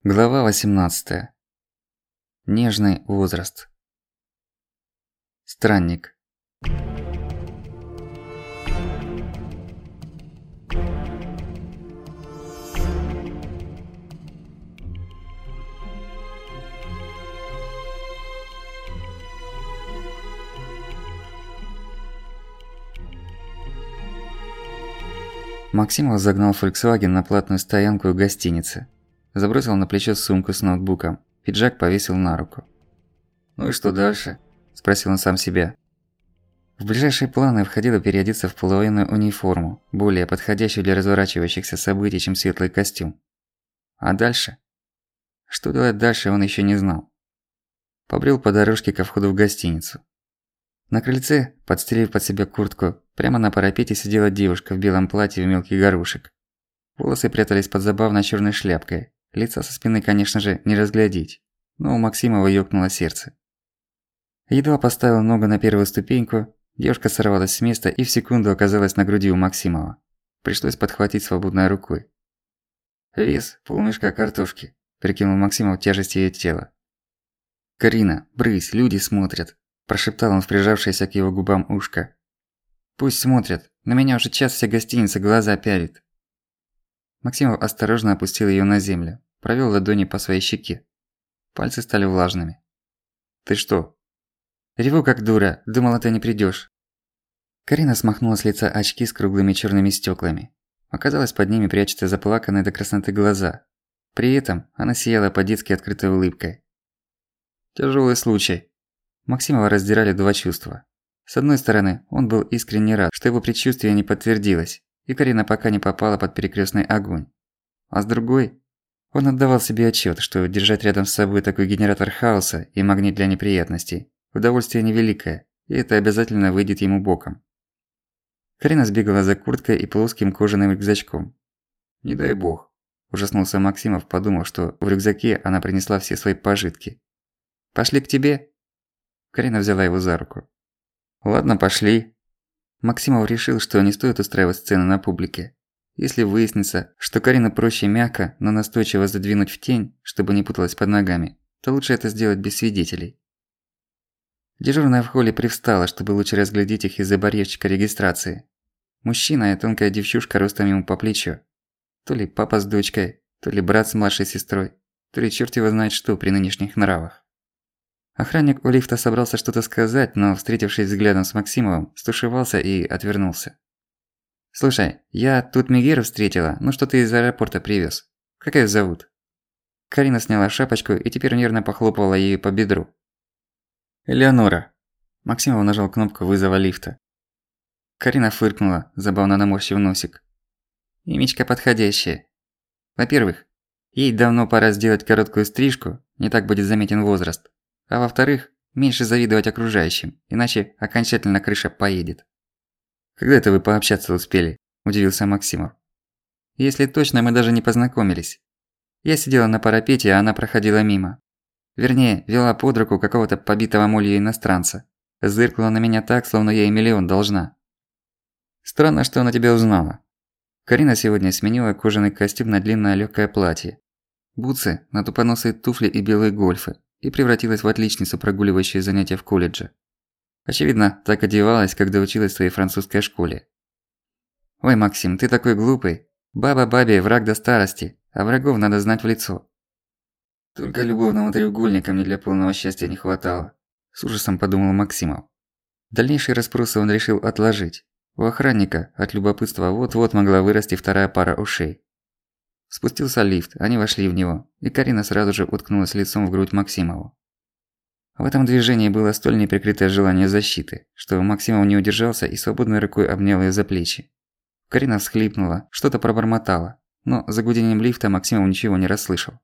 Глава 18. Нежный возраст. Странник. Максимов загнал Volkswagen на платную стоянку у гостиницы. Забросил на плечо сумку с ноутбуком, пиджак повесил на руку. «Ну и что дальше?» – спросил он сам себя. В ближайшие планы входило переодеться в полувоенную униформу, более подходящую для разворачивающихся событий, чем светлый костюм. А дальше? Что делать дальше, он еще не знал. Побрел по дорожке ко входу в гостиницу. На крыльце, подстелив под себя куртку, прямо на парапете сидела девушка в белом платье в мелкий горошек. Волосы прятались под забавной чёрной шляпкой. Лица со спины, конечно же, не разглядеть, но у Максимова ёкнуло сердце. Едва поставил ногу на первую ступеньку, девушка сорвалась с места и в секунду оказалась на груди у Максимова. Пришлось подхватить свободной рукой. «Вес, полмешка картошки», – прикинул Максимов тяжесть её тела. «Карина, брысь, люди смотрят», – прошептал он в прижавшееся к его губам ушко. «Пусть смотрят, на меня уже час вся гостиница глаза пялит». Максимов осторожно опустил её на землю, провёл ладонью по своей щеке. Пальцы стали влажными. «Ты что?» «Реву как дура, думала, ты не придёшь». Карина смахнула с лица очки с круглыми чёрными стёклами. Оказалось, под ними прячутся заплаканные до красноты глаза. При этом она сияла по-детски открытой улыбкой. Тяжёлый случай. Максимова раздирали два чувства. С одной стороны, он был искренне рад, что его предчувствие не подтвердилось, и Карина пока не попала под перекрёстный огонь. А с другой, он отдавал себе отчёт, что держать рядом с собой такой генератор хаоса и магнит для неприятностей – удовольствие невеликое, и это обязательно выйдет ему боком. Карина сбегала за курткой и плоским кожаным рюкзачком. «Не дай бог», – ужаснулся Максимов, подумав, что в рюкзаке она принесла все свои пожитки. «Пошли к тебе?» Карина взяла его за руку. «Ладно, пошли». Максимов решил, что не стоит устраивать сцены на публике. Если выяснится, что Карина проще мягко, но настойчиво задвинуть в тень, чтобы не путалась под ногами, то лучше это сделать без свидетелей. Дежурная в холле привстала, чтобы лучше разглядеть их из-за барьерчика регистрации. Мужчина и тонкая девчушка ростом ему по плечу. То ли папа с дочкой, то ли брат с младшей сестрой, то ли чёрт его знает что при нынешних нравах. Охранник у лифта собрался что-то сказать, но, встретившись взглядом с Максимовым, стушевался и отвернулся. «Слушай, я тут Мегеру встретила, ну что ты из аэропорта привёз? Как её зовут?» Карина сняла шапочку и теперь нервно похлопывала ею по бедру. «Элеонора». Максимов нажал кнопку вызова лифта. Карина фыркнула, забавно наморщив носик. «Имечко подходящее. Во-первых, ей давно пора сделать короткую стрижку, не так будет заметен возраст. А во-вторых, меньше завидовать окружающим, иначе окончательно крыша поедет». «Когда это вы пообщаться успели?» – удивился Максимов. «Если точно, мы даже не познакомились. Я сидела на парапете, а она проходила мимо. Вернее, вела под руку какого-то побитого молью иностранца. Зыркнула на меня так, словно я ей миллион должна». «Странно, что она тебя узнала». Карина сегодня сменила кожаный костюм на длинное лёгкое платье, бутсы на тупоносые туфли и белые гольфы, и превратилась в отличницу, прогуливающую занятия в колледже. Очевидно, так одевалась, когда училась в своей французской школе. «Ой, Максим, ты такой глупый. Баба бабе, враг до старости, а врагов надо знать в лицо». «Только любовного треугольника мне для полного счастья не хватало», – с ужасом подумал Максимов. Дальнейшие расспросы он решил отложить. У охранника от любопытства вот-вот могла вырасти вторая пара ушей. Спустился лифт, они вошли в него, и Карина сразу же уткнулась лицом в грудь Максимову. В этом движении было столь неприкрытое желание защиты, что Максимов не удержался и свободной рукой обнял её за плечи. Карина всхлипнула, что-то пробормотала, но за гудением лифта Максимов ничего не расслышал.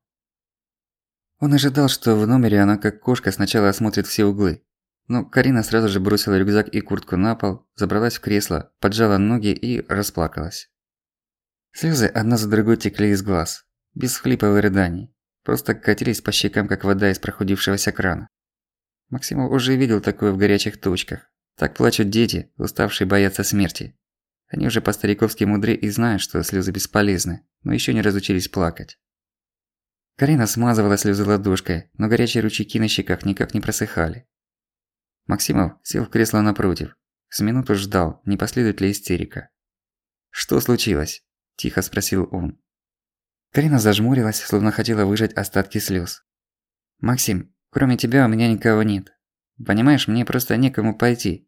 Он ожидал, что в номере она как кошка сначала осмотрит все углы. Но Карина сразу же бросила рюкзак и куртку на пол, забралась в кресло, поджала ноги и расплакалась. Слёзы одна за другой текли из глаз, без всхлипов и рыданий, просто катились по щекам, как вода из прохудившегося крана. Максимов уже видел такое в горячих точках. Так плачут дети, уставшие бояться смерти. Они уже по-стариковски мудры и знают, что слёзы бесполезны, но ещё не разучились плакать. Карина смазывала слезы ладошкой, но горячие ручейки на щеках никак не просыхали. Максимов сел в кресло напротив. С минуту ждал, не последует ли истерика. «Что случилось?» – тихо спросил он. Карина зажмурилась, словно хотела выжать остатки слез. «Максим, кроме тебя у меня никого нет. Понимаешь, мне просто некому пойти».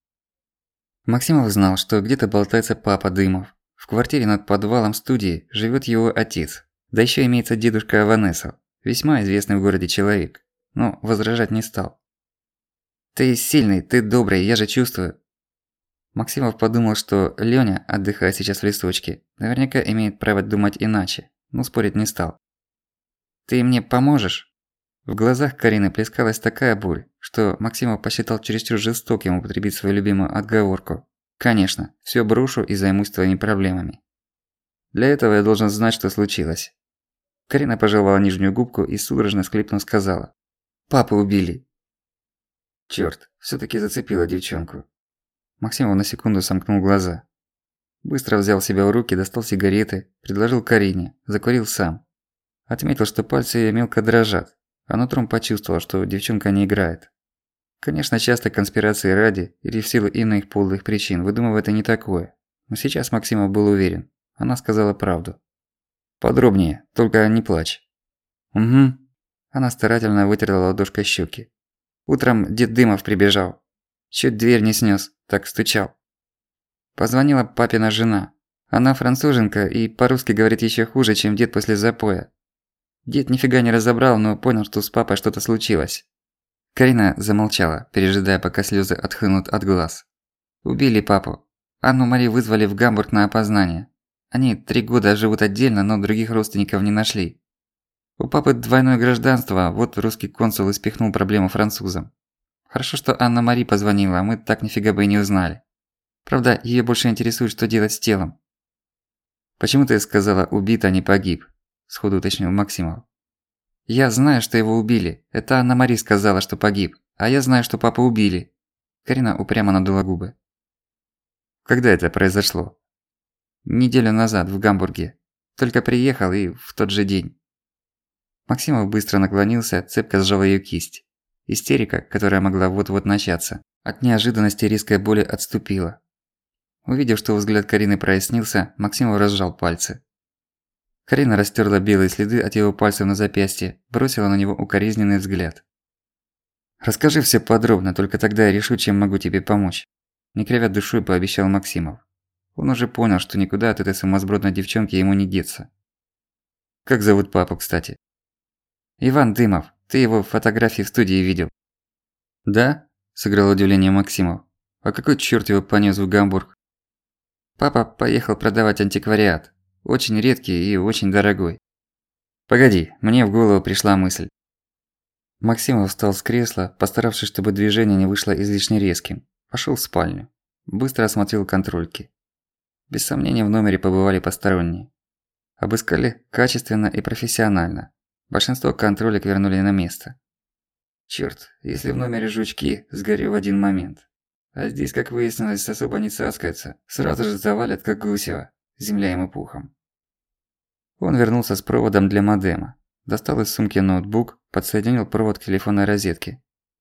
Максимов знал, что где-то болтается папа Дымов. В квартире над подвалом студии живет его отец. Да еще имеется дедушка Аванесов, весьма известный в городе человек. Но возражать не стал. «Ты сильный, ты добрый, я же чувствую». Максимов подумал, что Лёня, отдыхая сейчас в лесочке, наверняка имеет право думать иначе, но спорить не стал. «Ты мне поможешь?» В глазах Карины плескалась такая боль, что Максимов посчитал чересчур жестоким употребить свою любимую отговорку. «Конечно, всё брошу и займусь твоими проблемами. Для этого я должен знать, что случилось». Карина пожевала нижнюю губку и судорожно склипнув сказала: «Папу убили». Чёрт, всё-таки зацепила девчонку. Максимов на секунду сомкнул глаза. Быстро взял себя в руки, достал сигареты, предложил Карине, закурил сам. Отметил, что пальцы её мелко дрожат, а нутром почувствовал, что девчонка не играет. Конечно, часто конспирации ради или в силу иных подлых причин выдумывает и не такое. Но сейчас Максимов был уверен. Она сказала правду. «Подробнее, только не плачь». «Угу». Она старательно вытерла ладошкой щеки. Утром дед Дымов прибежал. Чуть дверь не снес, так стучал. Позвонила папина жена. Она француженка и по-русски говорит еще хуже, чем дед после запоя. Дед нифига не разобрал, но понял, что с папой что-то случилось. Карина замолчала, пережидая, пока слезы отхлынут от глаз. Убили папу. Анну-Мари вызвали в Гамбург на опознание. Они 3 года живут отдельно, но других родственников не нашли. У папы двойное гражданство, вот русский консул испихнул проблему французам. Хорошо, что Анна-Мари позвонила, мы так нифига бы и не узнали. Правда, её больше интересует, что делать с телом. «Почему ты сказала убит, а не погиб?» – сходу уточнил Максимов. «Я знаю, что его убили. Это Анна-Мари сказала, что погиб. А я знаю, что папу убили». Карина упрямо надула губы. «Когда это произошло?» «Неделю назад, в Гамбурге. Только приехал и в тот же день». Максимов быстро наклонился, цепко сжал её кисть. Истерика, которая могла вот-вот начаться, от неожиданности резкой боли отступила. Увидев, что взгляд Карины прояснился, Максимов разжал пальцы. Карина растёрла белые следы от его пальцев на запястье, бросила на него укоризненный взгляд. «Расскажи всё подробно, только тогда я решу, чем могу тебе помочь», – не кривя душой пообещал Максимов. Он уже понял, что никуда от этой сумасбродной девчонки ему не деться. «Как зовут папу, кстати?» «Иван Дымов. Ты его фотографии в студии видел». «Да?» – сыграл удивление Максимов. «А какой чёрт его понёс в Гамбург?» «Папа поехал продавать антиквариат. Очень редкий и очень дорогой». «Погоди, мне в голову пришла мысль». Максимов встал с кресла, постаравшись, чтобы движение не вышло излишне резким. Пошёл в спальню. Быстро осмотрел контрольки. Без сомнения, в номере побывали посторонние. Обыскали качественно и профессионально. Большинство контролек вернули на место. Чёрт, если в номере жучки, сгорю в один момент. А здесь, как выяснилось, особо не цаскается. Сразу же завалят, как гусева, земля ему пухом. Он вернулся с проводом для модема. Достал из сумки ноутбук, подсоединил провод к телефонной розетке.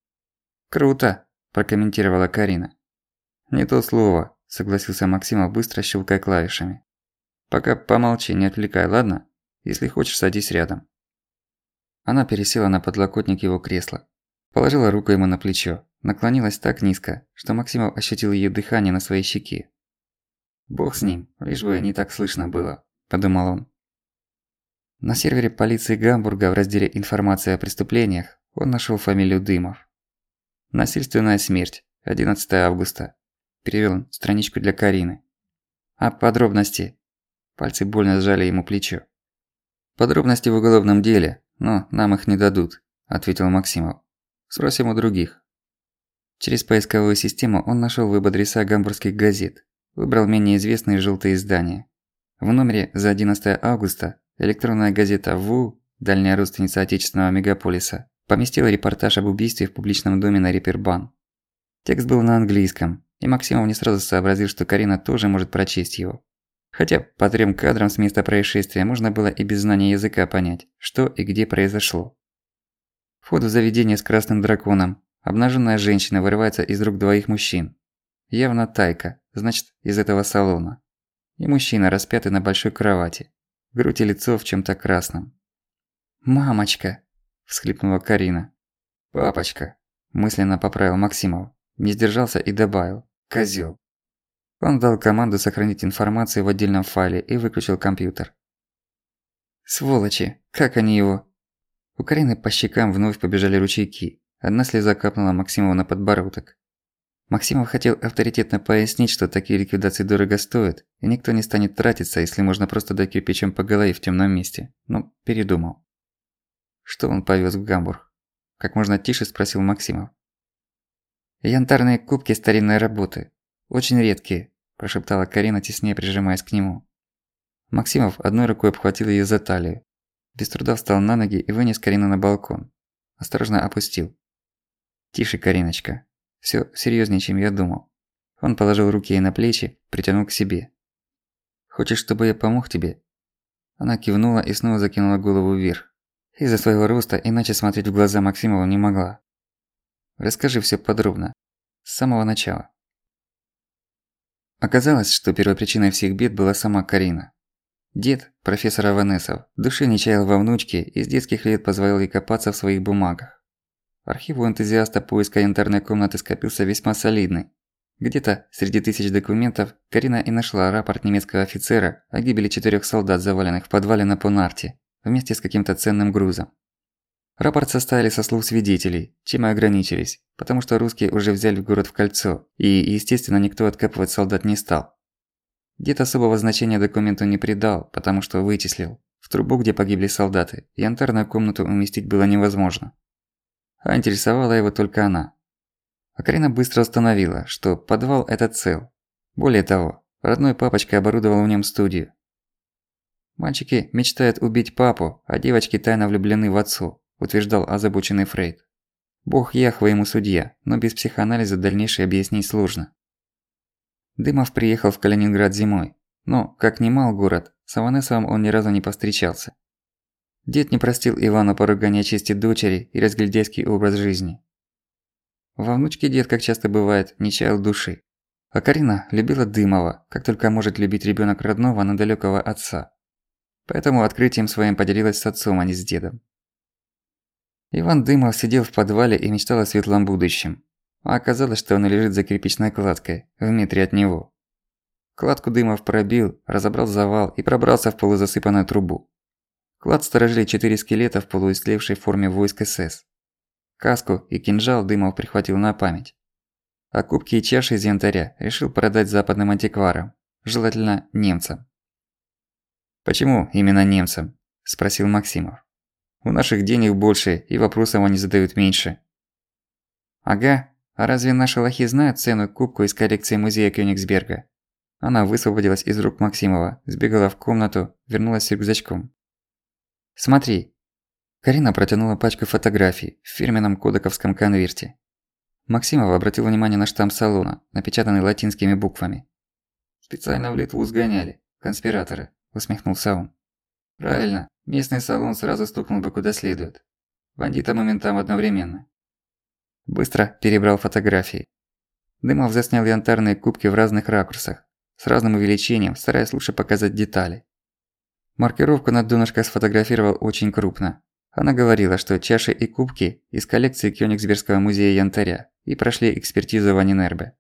«Круто!» – прокомментировала Карина. «Не то слово», – согласился Максимов, быстро щелкая клавишами. «Пока помолчи, не отвлекай, ладно? Если хочешь, садись рядом». Она пересела на подлокотник его кресла. Положила руку ему на плечо, наклонилась так низко, что Максимов ощутил её дыхание на своей щеке. «Бог с ним, лишь бы не так слышно было», – подумал он. На сервере полиции Гамбурга в разделе «Информация о преступлениях» он нашёл фамилию Дымов. «Насильственная смерть, 11 августа», – перевёл страничку для Карины. «А подробности?» Пальцы больно сжали ему плечо. «Подробности в уголовном деле, но нам их не дадут», – ответил Максимов. «Спросим у других». Через поисковую систему он нашёл веб-адреса гамбургских газет, выбрал менее известные жёлтые издания. В номере за 11 августа электронная газета «ВУ», дальняя родственница отечественного мегаполиса, поместила репортаж об убийстве в публичном доме на Репербан. Текст был на английском, и Максимов не сразу сообразил, что Карина тоже может прочесть его. Хотя по 3 кадрам с места происшествия можно было и без знания языка понять, что и где произошло. Вход в заведение с красным драконом. Обнаженная женщина вырывается из рук 2 мужчин. Явно тайка, значит, из этого салона. И мужчина распятый на большой кровати. Грудь и лицо в чём-то красном. «Мамочка!» – всхлипнула Карина. «Папочка!» – мысленно поправил Максимов. Не сдержался и добавил: «Козёл». Он дал команду сохранить информацию в отдельном файле и выключил компьютер. «Сволочи! Как они его?» У Карины по щекам вновь побежали ручейки. Одна слеза капнула Максимову на подбородок. Максимов хотел авторитетно пояснить, что такие ликвидации дорого стоят, и никто не станет тратиться, если можно просто дать кирпичом по голове в темном месте, но передумал. Что он повез в Гамбург? Как можно тише спросил Максимов. «Янтарные кубки старинной работы. Очень редкие», – прошептала Карина, теснее прижимаясь к нему. Максимов одной рукой обхватил её за талию. Без труда встал на ноги и вынес Карину на балкон. Осторожно опустил. «Тише, Кариночка. Всё серьёзнее, чем я думал». Он положил руки ей на плечи, притянул к себе. «Хочешь, чтобы я помог тебе?» Она кивнула и снова закинула голову вверх. Из-за своего роста иначе смотреть в глаза Максимову не могла. «Расскажи всё подробно. С самого начала». Оказалось, что первопричиной всех бед была сама Карина. Дед, профессор Аванесов, души не чаял во внучке и с детских лет позволял ей копаться в своих бумагах. Архив у энтузиаста поиска янтарной комнаты скопился весьма солидный. Где-то среди тысяч документов Карина и нашла рапорт немецкого офицера о гибели 4 солдат, заваленных в подвале на Понарте, вместе с каким-то ценным грузом. Рапорт составили со слов свидетелей, чем и ограничились, потому что русские уже взяли город в кольцо, и, естественно, никто откапывать солдат не стал. Дед особого значения документу не придал, потому что вычислил. В трубу, где погибли солдаты, янтарную комнату уместить было невозможно. А интересовала его только она. А Карина быстро установила, что подвал этот цел. Более того, родной папочка оборудовал в нем студию. «Мальчики мечтают убить папу, а девочки тайно влюблены в отцу», утверждал озабоченный Фрейд. Бог Яхва ему судья, но без психоанализа дальнейшее объяснить сложно. Дымов приехал в Калининград зимой, но, как ни мал город, с Аванесовым он ни разу не повстречался. Дед не простил Ивану поругания чести дочери и разгильдяйский образ жизни. Во внучке дед, как часто бывает, не чаял души. А Карина любила Дымова, как только может любить ребёнок родного, но далёкого отца. Поэтому открытием своим поделилась с отцом, а не с дедом. Иван Дымов сидел в подвале и мечтал о светлом будущем. А оказалось, что он лежит за кирпичной кладкой, в метре от него. Кладку Дымов пробил, разобрал завал и пробрался в полузасыпанную трубу. Клад сторожили 4 скелета в полуистлевшей форме войск СС. Каску и кинжал Дымов прихватил на память. А кубки и чаши из янтаря решил продать западным антикварам, желательно немцам. «Почему именно немцам?» – спросил Максимов. «У наших денег больше, и вопросов они задают меньше». «Ага, а разве наши лохи знают цену кубку из коллекции музея Кёнигсберга?» Она высвободилась из рук Максимова, сбегала в комнату, вернулась с рюкзачком. «Смотри». Карина протянула пачку фотографий в фирменном кодаковском конверте. Максимов обратил внимание на штамп салона, напечатанный латинскими буквами. «Специально в Литву сгоняли, конспираторы», – усмехнулся он. «Правильно, местный салон сразу стукнул бы куда следует. Бандитам и ментам одновременно». Быстро перебрал фотографии. Дымов заснял янтарные кубки в разных ракурсах, с разным увеличением, стараясь лучше показать детали. Маркировку на донышке сфотографировал очень крупно. Она говорила, что чаши и кубки из коллекции Кёнигсбергского музея янтаря и прошли экспертизу в Анинербе.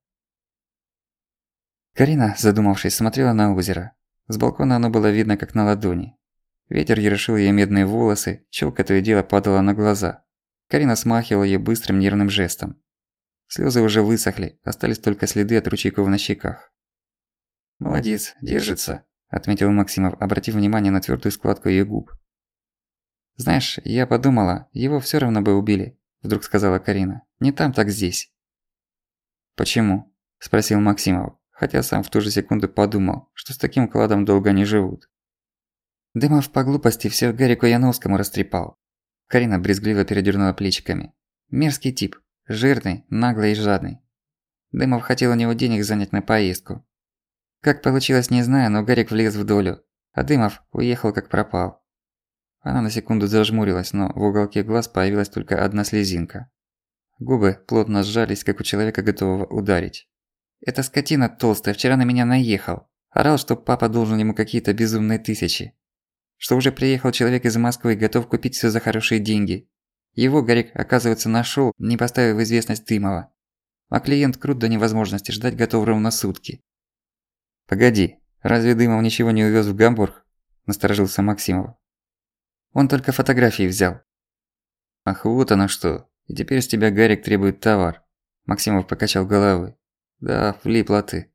Карина, задумавшись, смотрела на озеро. С балкона оно было видно как на ладони. Ветер ерошил её медные волосы, чёлка то и дело падала на глаза. Карина смахивала её быстрым нервным жестом. Слёзы уже высохли, остались только следы от ручейков на щеках. «Молодец, держится», – отметил Максимов, обратив внимание на твёрдую складку её губ. «Знаешь, я подумала, его всё равно бы убили», – вдруг сказала Карина. «Не там, так здесь». «Почему?» – спросил Максимов, хотя сам в ту же секунду подумал, что с таким кладом долго не живут. Дымов по глупости всё Гарику Яновскому растрепал. Карина брезгливо передёрнула плечиками. Мерзкий тип, жирный, наглый и жадный. Дымов хотел у него денег занять на поездку. Как получилось, не знаю, но Гарик влез в долю, а Дымов уехал как пропал. Она на секунду зажмурилась, но в уголке глаз появилась только одна слезинка. Губы плотно сжались, как у человека, готового ударить. «Эта скотина толстая вчера на меня наехал. Орал, что папа должен ему какие-то безумные тысячи. Что уже приехал человек из Москвы, готов купить всё за хорошие деньги. Его Гарик, оказывается, нашёл, не поставив в известность Дымова. А клиент крут до невозможности, ждать готов ровно сутки». «Погоди, разве Дымов ничего не увёз в Гамбург?» – насторожился Максимов. «Он только фотографии взял». «Ах, вот оно что. И теперь с тебя Гарик требует товар». Максимов покачал головой. «Да, влипла ты».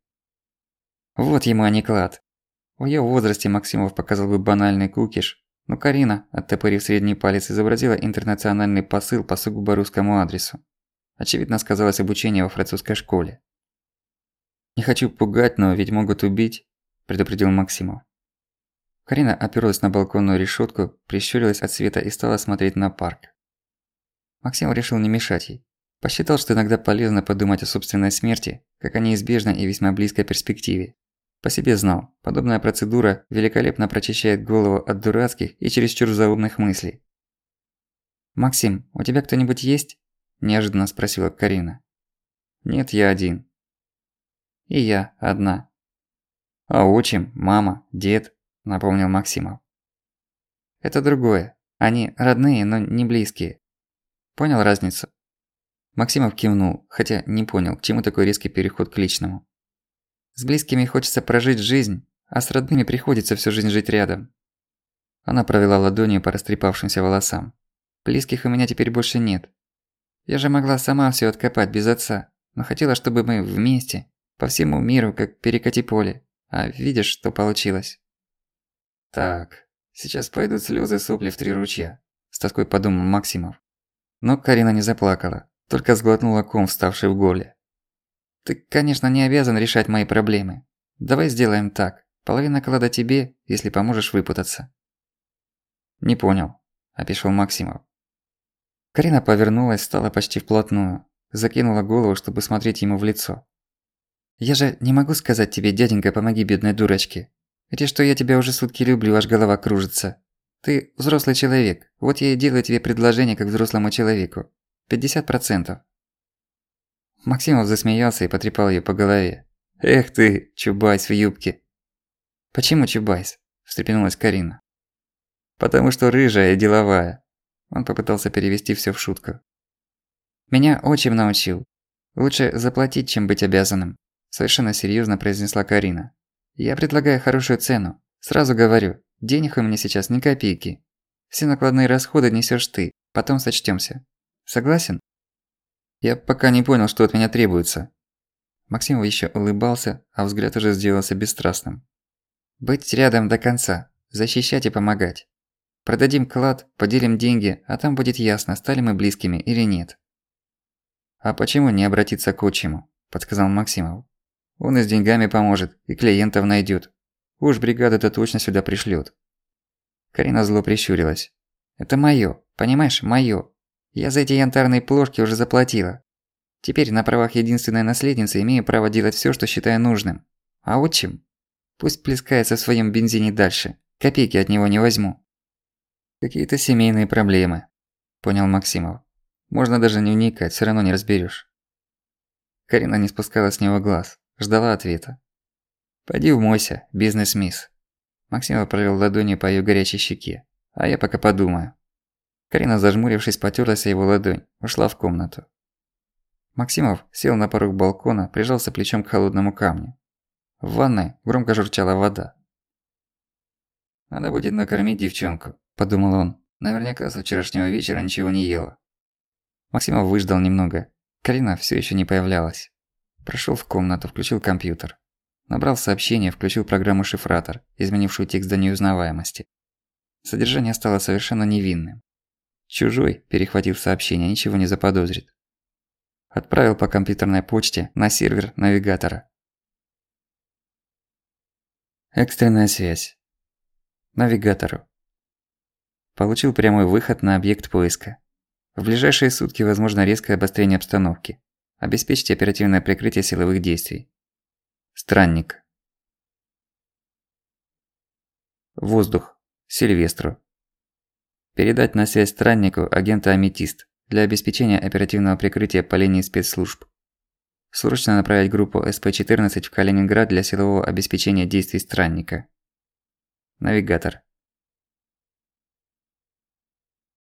Вот ему а не клад. В её возрасте Максимов показал бы банальный кукиш, но Карина, оттопырив средний палец, изобразила интернациональный посыл по сугубо русскому адресу. Очевидно, сказалось обучение во французской школе. «Не хочу пугать, но ведь могут убить», – предупредил Максимов. Карина оперлась на балконную решётку, прищурилась от света и стала смотреть на парк. Максимов решил не мешать ей. Посчитал, что иногда полезно подумать о собственной смерти, как о неизбежной и весьма близкой перспективе. По себе знал, подобная процедура великолепно прочищает голову от дурацких и чересчур заумных мыслей. «Максим, у тебя кто-нибудь есть?» – неожиданно спросила Карина. «Нет, я один». «И я одна». «А отчим, мама, дед?» – напомнил Максимов. «Это другое. Они родные, но не близкие. Понял разницу?» Максимов кивнул, хотя не понял, к чему такой резкий переход к личному. «С близкими хочется прожить жизнь, а с родными приходится всю жизнь жить рядом». Она провела ладонью по растрепавшимся волосам. «Близких у меня теперь больше нет. Я же могла сама всё откопать без отца, но хотела, чтобы мы вместе, по всему миру, как перекати поле. А видишь, что получилось?» «Так, сейчас пойдут слёзы, сопли в 3 ручья», – с тоской подумал Максимов. Но Карина не заплакала, только сглотнула ком, вставший в горле. «Ты, конечно, не обязан решать мои проблемы. Давай сделаем так. Половина клада тебе, если поможешь выпутаться». «Не понял», – опешил Максимов. Карина повернулась, стала почти вплотную, закинула голову, чтобы смотреть ему в лицо. «Я же не могу сказать тебе, дяденька, помоги бедной дурочке. Ведь что я тебя уже сутки люблю, аж голова кружится. Ты взрослый человек, вот я и делаю тебе предложение как взрослому человеку. 50%. Максимов засмеялся и потрепал её по голове. «Эх ты, чубайс в юбке!» «Почему чубайс?» – встрепенулась Карина. «Потому что рыжая и деловая». Он попытался перевести всё в шутку. «Меня отчим научил. Лучше заплатить, чем быть обязанным», – совершенно серьёзно произнесла Карина. «Я предлагаю хорошую цену. Сразу говорю, денег у меня сейчас ни копейки. Все накладные расходы несёшь ты, потом сочтёмся. Согласен?» «Я пока не понял, что от меня требуется». Максимов ещё улыбался, а взгляд уже сделался бесстрастным. «Быть рядом до конца, защищать и помогать. Продадим клад, поделим деньги, а там будет ясно, стали мы близкими или нет». «А почему не обратиться к отчиму?» – подсказал Максимов. «Он и с деньгами поможет, и клиентов найдёт. Уж бригада-то точно сюда пришлёт». Карина зло прищурилась. «Это моё, понимаешь, моё. Я за эти янтарные плошки уже заплатила. Теперь на правах единственной наследницы имею право делать всё, что считаю нужным. А отчим? Пусть плескается в своём бензине дальше. Копейки от него не возьму». «Какие-то семейные проблемы», – понял Максимов. «Можно даже не вникать, всё равно не разберёшь». Карина не спускала с него глаз, ждала ответа. «Пойди умойся, бизнес-мисс». Максимов провёл ладонью по её горячей щеке. «А я пока подумаю». Карина, зажмурившись, потёрлась о его ладонь, ушла в комнату. Максимов сел на порог балкона, прижался плечом к холодному камню. В ванной громко журчала вода. «Надо будет накормить девчонку», – подумал он. «Наверняка со вчерашнего вечера ничего не ела». Максимов выждал немного. Карина всё ещё не появлялась. Прошёл в комнату, включил компьютер. Набрал сообщение, включил программу-шифратор, изменившую текст до неузнаваемости. Содержание стало совершенно невинным. Чужой, перехватив сообщение, ничего не заподозрит. Отправил по компьютерной почте на сервер навигатора. Экстренная связь. Навигатору. Получил прямой выход на объект поиска. В ближайшие сутки возможно резкое обострение обстановки. Обеспечьте оперативное прикрытие силовых действий. Странник. Воздух. Сильвестру. Передать на связь страннику агента Аметист для обеспечения оперативного прикрытия по линии спецслужб. Срочно направить группу СП-14 в Калининград для силового обеспечения действий странника. Навигатор.